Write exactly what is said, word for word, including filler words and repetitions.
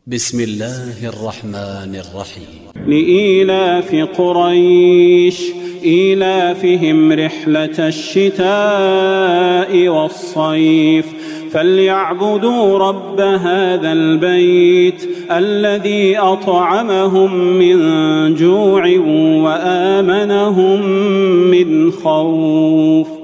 بسم الله الرحمن الرحيم. لإيلاف قريش إيلافهم رحلة الشتاء والصيف فليعبدوا رب هذا البيت الذي أطعمهم من جوع وآمنهم من خوف.